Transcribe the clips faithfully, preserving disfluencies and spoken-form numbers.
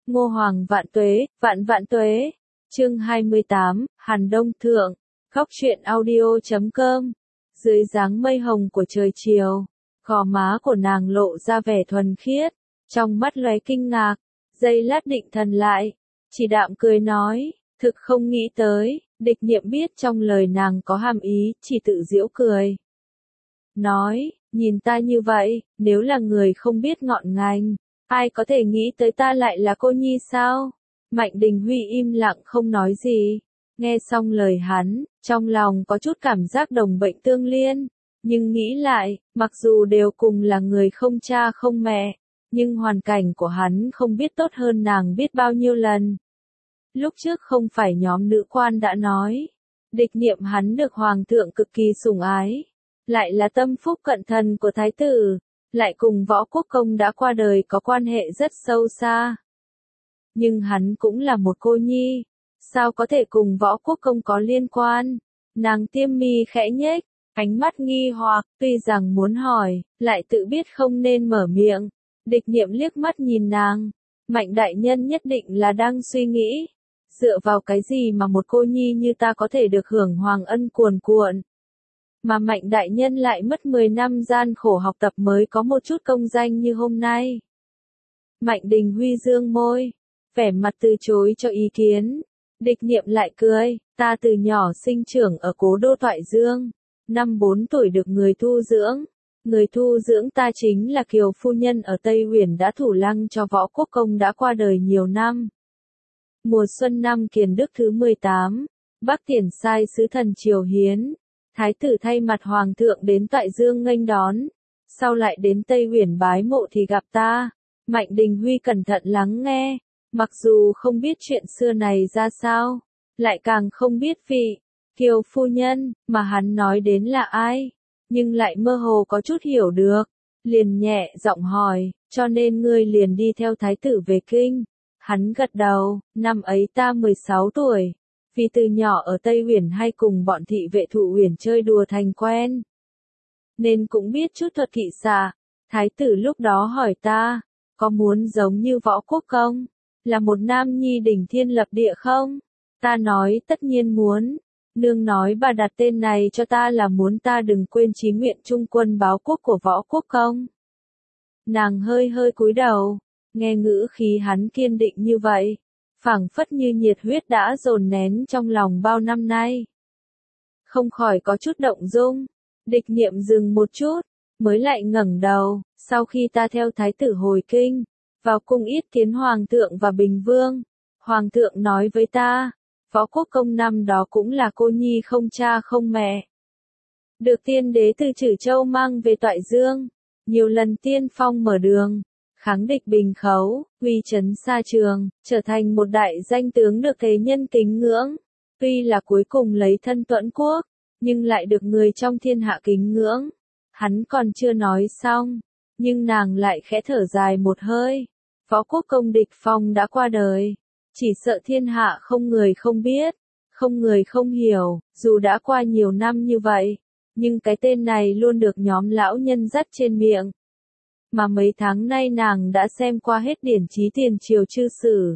Ngô Hoàng vạn tuế, vạn vạn tuế. Chương hai mươi tám, Hàn Đông Thượng. Góc truyện audio chấm com. Dưới dáng mây hồng của trời chiều, gò má của nàng lộ ra vẻ thuần khiết, trong mắt lóe kinh ngạc, giây lát định thần lại, chỉ đạm cười nói, thực không nghĩ tới. Địch Niệm biết trong lời nàng có hàm ý, chỉ tự giễu cười. Nói, nhìn ta như vậy, nếu là người không biết ngọn ngành, ai có thể nghĩ tới ta lại là cô nhi sao? Mạnh Đình Huy im lặng không nói gì. Nghe xong lời hắn, trong lòng có chút cảm giác đồng bệnh tương liên. Nhưng nghĩ lại, mặc dù đều cùng là người không cha không mẹ, nhưng hoàn cảnh của hắn không biết tốt hơn nàng biết bao nhiêu lần. Lúc trước không phải nhóm nữ quan đã nói, Địch Niệm hắn được hoàng thượng cực kỳ sủng ái, lại là tâm phúc cận thần của thái tử, lại cùng Võ Quốc Công đã qua đời có quan hệ rất sâu xa. Nhưng hắn cũng là một cô nhi, sao có thể cùng Võ Quốc Công có liên quan? Nàng tiêm mi khẽ nhếch, ánh mắt nghi hoặc, tuy rằng muốn hỏi, lại tự biết không nên mở miệng. Địch Niệm liếc mắt nhìn nàng, Mạnh đại nhân nhất định là đang suy nghĩ, dựa vào cái gì mà một cô nhi như ta có thể được hưởng hoàng ân cuồn cuộn. Mà Mạnh đại nhân lại mất mười năm gian khổ học tập mới có một chút công danh như hôm nay. Mạnh Đình Huy dương môi, vẻ mặt từ chối cho ý kiến. Địch Niệm lại cười, ta từ nhỏ sinh trưởng ở cố đô Toại Dương, năm bốn tuổi được người thu dưỡng. Người thu dưỡng ta chính là Kiều phu nhân ở Tây Huyền đã thủ lăng cho Võ Quốc Công đã qua đời nhiều năm. Mùa xuân năm Kiền Đức thứ mười tám, Bắc Tiền sai sứ thần triều hiến, thái tử thay mặt hoàng thượng đến Toại Dương nghênh đón, sau lại đến Tây Huyền bái mộ thì gặp ta. Mạnh Đình Huy cẩn thận lắng nghe, mặc dù không biết chuyện xưa này ra sao, lại càng không biết vị Kiều phu nhân mà hắn nói đến là ai, nhưng lại mơ hồ có chút hiểu được, liền nhẹ giọng hỏi, cho nên ngươi liền đi theo thái tử về kinh. Hắn gật đầu, năm ấy ta mười sáu tuổi, vì từ nhỏ ở Tây Huyền hay cùng bọn thị vệ Thụ Huyền chơi đùa thành quen, nên cũng biết chút thuật kỵ xạ. Thái tử lúc đó hỏi ta, có muốn giống như Võ Quốc Công, là một nam nhi đỉnh thiên lập địa không? Ta nói tất nhiên muốn. Nương nói bà đặt tên này cho ta là muốn ta đừng quên chí nguyện trung quân báo quốc của Võ Quốc Công. Nàng hơi hơi cúi đầu, nghe ngữ khí hắn kiên định như vậy, phảng phất như nhiệt huyết đã dồn nén trong lòng bao năm nay. Không khỏi có chút động dung. Địch Niệm dừng một chút, mới lại ngẩng đầu, sau khi ta theo thái tử hồi kinh, vào cung yết kiến hoàng thượng và bình vương, hoàng thượng nói với ta, Võ Quốc Công năm đó cũng là cô nhi không cha không mẹ, được tiên đế từ Trử Châu mang về Toại Dương, nhiều lần tiên phong mở đường, kháng địch bình khấu, uy chấn xa trường, trở thành một đại danh tướng được thế nhân kính ngưỡng. Tuy là cuối cùng lấy thân tuẫn quốc, nhưng lại được người trong thiên hạ kính ngưỡng. Hắn còn chưa nói xong, nhưng nàng lại khẽ thở dài một hơi. Võ Quốc Công Địch Phong đã qua đời, chỉ sợ thiên hạ không người không biết, không người không hiểu, dù đã qua nhiều năm như vậy, nhưng cái tên này luôn được nhóm lão nhân dắt trên miệng. Mà mấy tháng nay nàng đã xem qua hết điển chí tiền triều chư sử,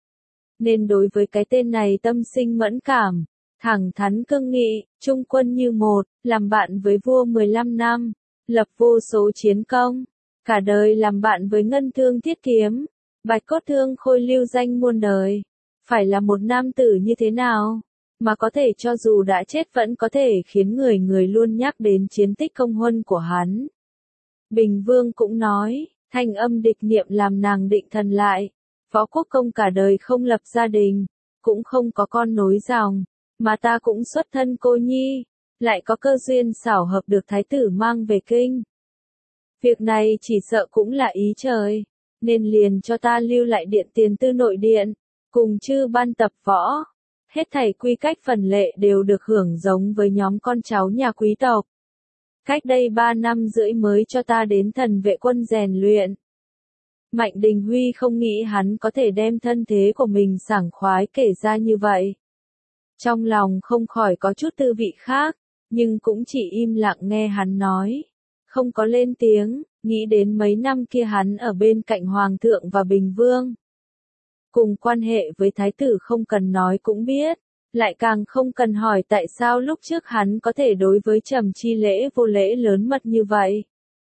nên đối với cái tên này tâm sinh mẫn cảm, thẳng thắn cương nghị, trung quân như một, làm bạn với vua mười lăm năm, lập vô số chiến công, cả đời làm bạn với ngân thương thiết kiếm, bạch cốt thương khôi lưu danh muôn đời. Phải là một nam tử như thế nào, mà có thể cho dù đã chết vẫn có thể khiến người người luôn nhắc đến chiến tích công huân của hắn. Bình Vương cũng nói, thanh âm Địch Niệm làm nàng định thần lại, Võ Quốc Công cả đời không lập gia đình, cũng không có con nối dòng, mà ta cũng xuất thân cô nhi, lại có cơ duyên xảo hợp được thái tử mang về kinh. Việc này chỉ sợ cũng là ý trời, nên liền cho ta lưu lại điện tiền tư nội điện, cùng chư ban tập võ. Hết thảy quy cách phần lệ đều được hưởng giống với nhóm con cháu nhà quý tộc. Cách đây ba năm rưỡi mới cho ta đến thần vệ quân rèn luyện. Mạnh Đình Huy không nghĩ hắn có thể đem thân thế của mình sảng khoái kể ra như vậy. Trong lòng không khỏi có chút tư vị khác, nhưng cũng chỉ im lặng nghe hắn nói. Không có lên tiếng, nghĩ đến mấy năm kia hắn ở bên cạnh Hoàng thượng và Bình Vương. cùng quan hệ với thái tử không cần nói cũng biết, lại càng không cần hỏi tại sao lúc trước hắn có thể đối với Trầm Chi Lễ vô lễ lớn mật như vậy.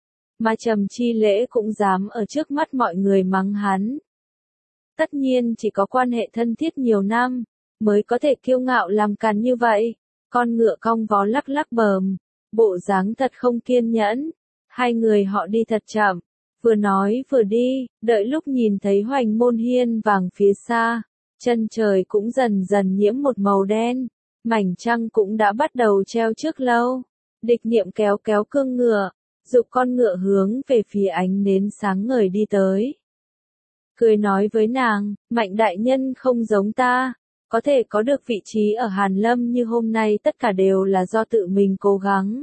Mà Trầm Chi Lễ cũng dám ở trước mắt mọi người mắng hắn. Tất nhiên chỉ có quan hệ thân thiết nhiều năm, mới có thể kiêu ngạo làm càn như vậy. Con ngựa cong vó lắc lắc bờm, bộ dáng thật không kiên nhẫn. Hai người họ đi thật chậm, vừa nói vừa đi, đợi lúc nhìn thấy Hoành Môn Hiên vàng phía xa, chân trời cũng dần dần nhiễm một màu đen, mảnh trăng cũng đã bắt đầu treo trước lâu. Địch Niệm kéo kéo cương ngựa, giục con ngựa hướng về phía ánh nến sáng ngời đi tới. Cười nói với nàng, Mạnh đại nhân không giống ta, có thể có được vị trí ở Hàn Lâm như hôm nay tất cả đều là do tự mình cố gắng.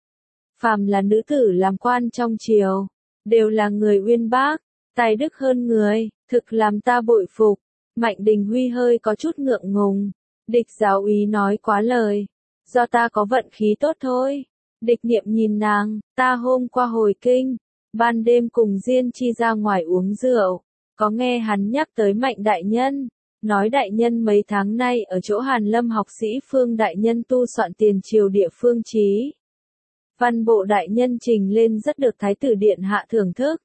Phàm là nữ tử làm quan trong triều, đều là người uyên bác, tài đức hơn người, thực làm ta bội phục. Mạnh Đình Huy hơi có chút ngượng ngùng, Địch giáo úy nói quá lời, do ta có vận khí tốt thôi. Địch Niệm nhìn nàng, ta hôm qua hồi kinh, ban đêm cùng Diên Chi ra ngoài uống rượu, có nghe hắn nhắc tới Mạnh đại nhân, nói đại nhân mấy tháng nay ở chỗ Hàn Lâm học sĩ Phương đại nhân tu soạn tiền triều địa phương chí. Văn bộ đại nhân trình lên rất được thái tử điện hạ thưởng thức.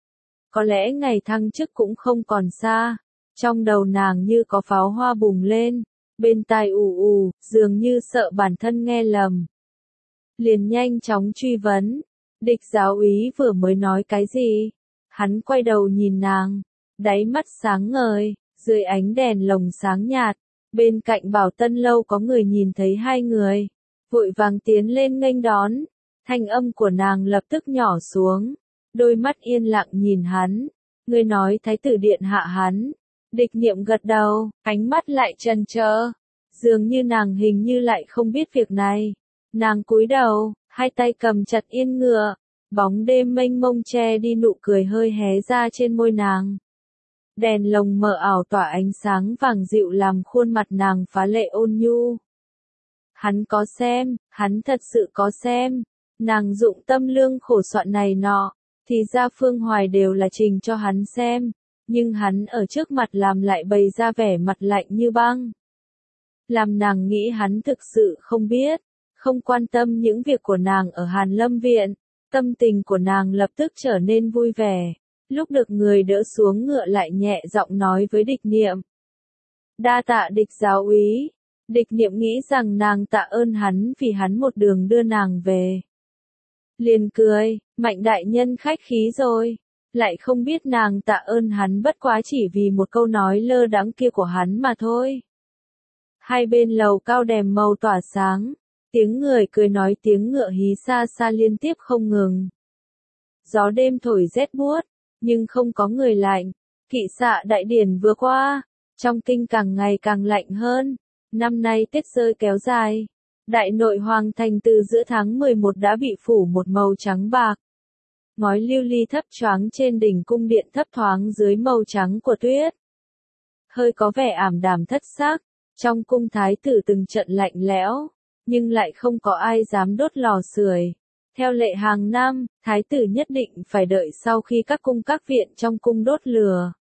Có lẽ ngày thăng chức cũng không còn xa, trong đầu nàng như có pháo hoa bùng lên, bên tai ù ù, dường như sợ bản thân nghe lầm. Liền nhanh chóng truy vấn, Địch giáo úy vừa mới nói cái gì? Hắn quay đầu nhìn nàng, đáy mắt sáng ngời, dưới ánh đèn lồng sáng nhạt, bên cạnh Bảo Tân lâu có người nhìn thấy hai người, vội vàng tiến lên nghênh đón, thanh âm của nàng lập tức nhỏ xuống, đôi mắt yên lặng nhìn hắn, người nói thái tử điện hạ hắn. Địch Niệm gật đầu, ánh mắt lại trần trơ, dường như nàng hình như lại không biết việc này. Nàng cúi đầu, hai tay cầm chặt yên ngựa, bóng đêm mênh mông che đi nụ cười hơi hé ra trên môi nàng. Đèn lồng mờ ảo tỏa ánh sáng vàng dịu làm khuôn mặt nàng phá lệ ôn nhu. Hắn có xem, hắn thật sự có xem, nàng dụng tâm lương khổ soạn này nọ, thì ra Phương Hoài đều là trình cho hắn xem, nhưng hắn ở trước mặt làm lại bày ra vẻ mặt lạnh như băng. Làm nàng nghĩ hắn thực sự không biết, không quan tâm những việc của nàng ở Hàn Lâm Viện, tâm tình của nàng lập tức trở nên vui vẻ. Lúc được người đỡ xuống ngựa lại nhẹ giọng nói với Địch Niệm. Đa tạ Địch giáo úy. Địch Niệm nghĩ rằng nàng tạ ơn hắn vì hắn một đường đưa nàng về. Liền cười, Mạnh đại nhân khách khí rồi, lại không biết nàng tạ ơn hắn bất quá chỉ vì một câu nói lơ đãng kia của hắn mà thôi. Hai bên lầu cao đèn màu tỏa sáng, tiếng người cười nói tiếng ngựa hí xa xa liên tiếp không ngừng. Gió đêm thổi rét buốt, nhưng không có người lạnh. Kỵ xạ đại điển vừa qua, trong kinh càng ngày càng lạnh hơn. Năm nay Tết rơi kéo dài, đại nội hoàng thành từ giữa tháng mười một đã bị phủ một màu trắng bạc. Ngói lưu ly thấp choáng trên đỉnh cung điện thấp thoáng dưới màu trắng của tuyết. Hơi có vẻ ảm đạm thất sắc, trong cung thái tử từng trận lạnh lẽo, nhưng lại không có ai dám đốt lò sưởi. Theo lệ hàng năm, thái tử nhất định phải đợi sau khi các cung các viện trong cung đốt lửa.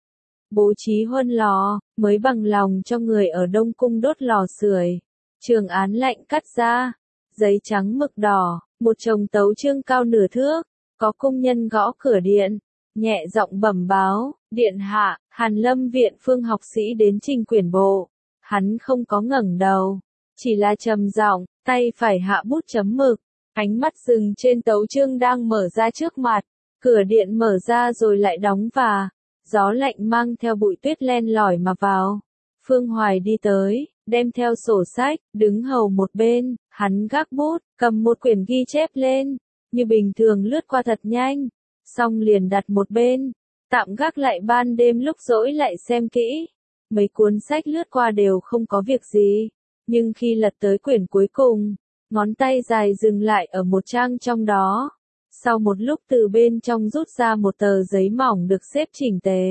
Bố trí huân lò, mới bằng lòng cho người ở Đông Cung đốt lò sưởi. Trường án lạnh cắt ra, giấy trắng mực đỏ, một chồng tấu chương cao nửa thước, có cung nhân gõ cửa điện, nhẹ giọng bẩm báo, điện hạ, Hàn Lâm Viện Phương học sĩ đến trình quyển bộ. Hắn không có ngẩng đầu, chỉ là trầm giọng, tay phải hạ bút chấm mực. Ánh mắt dừng trên tấu chương đang mở ra trước mặt, cửa điện mở ra rồi lại đóng và, gió lạnh mang theo bụi tuyết len lỏi mà vào. Phương Hoài đi tới, đem theo sổ sách, đứng hầu một bên, hắn gác bút, cầm một quyển ghi chép lên, như bình thường lướt qua thật nhanh, xong liền đặt một bên, tạm gác lại ban đêm lúc rỗi lại xem kỹ. Mấy cuốn sách lướt qua đều không có việc gì, nhưng khi lật tới quyển cuối cùng, ngón tay dài dừng lại ở một trang trong đó. Sau một lúc từ bên trong rút ra một tờ giấy mỏng được xếp chỉnh tề.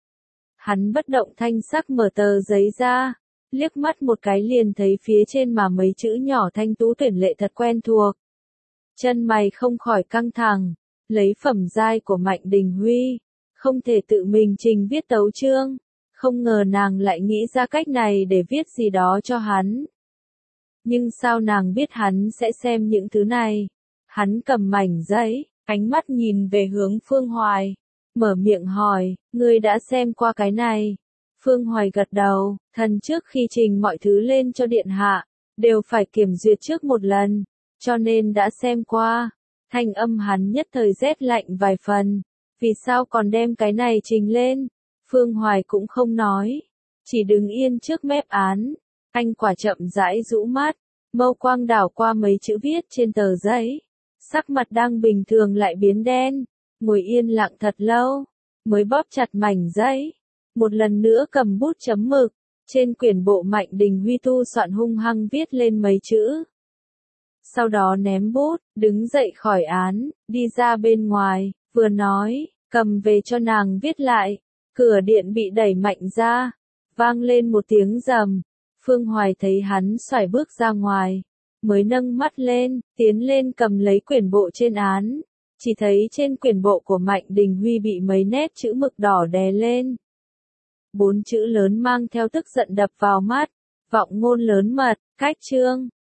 Hắn bất động thanh sắc mở tờ giấy ra, liếc mắt một cái liền thấy phía trên mà mấy chữ nhỏ thanh tú tuyển lệ thật quen thuộc. Chân mày không khỏi căng thẳng, lấy phẩm giai của Mạnh Đình Huy, không thể tự mình trình viết tấu chương, Không ngờ nàng lại nghĩ ra cách này để viết gì đó cho hắn. Nhưng sao nàng biết hắn sẽ xem những thứ này? Hắn cầm mảnh giấy, ánh mắt nhìn về hướng Phương Hoài, mở miệng hỏi, ngươi đã xem qua cái này? Phương Hoài gật đầu, thần trước khi trình mọi thứ lên cho điện hạ, đều phải kiểm duyệt trước một lần, cho nên đã xem qua. Thanh âm hắn nhất thời rét lạnh vài phần, vì sao còn đem cái này trình lên? Phương Hoài cũng không nói, chỉ đứng yên trước mép án, anh quả chậm rãi rũ mắt, mâu quang đảo qua mấy chữ viết trên tờ giấy, sắc mặt đang bình thường lại biến đen, ngồi yên lặng thật lâu, mới bóp chặt mảnh giấy, một lần nữa cầm bút chấm mực, trên quyển bộ Mạnh Đình Huy tu soạn hung hăng viết lên mấy chữ. Sau đó ném bút, đứng dậy khỏi án, đi ra bên ngoài, vừa nói, cầm về cho nàng viết lại. Cửa điện bị đẩy mạnh ra, vang lên một tiếng rầm. Phương Hoài thấy hắn xoài bước ra ngoài, mới nâng mắt lên, tiến lên cầm lấy quyển bộ trên án. Chỉ thấy trên quyển bộ của Mạnh Đình Huy bị mấy nét chữ mực đỏ đè lên. Bốn chữ lớn mang theo tức giận đập vào mắt, vọng ngôn lớn mật, cách chương.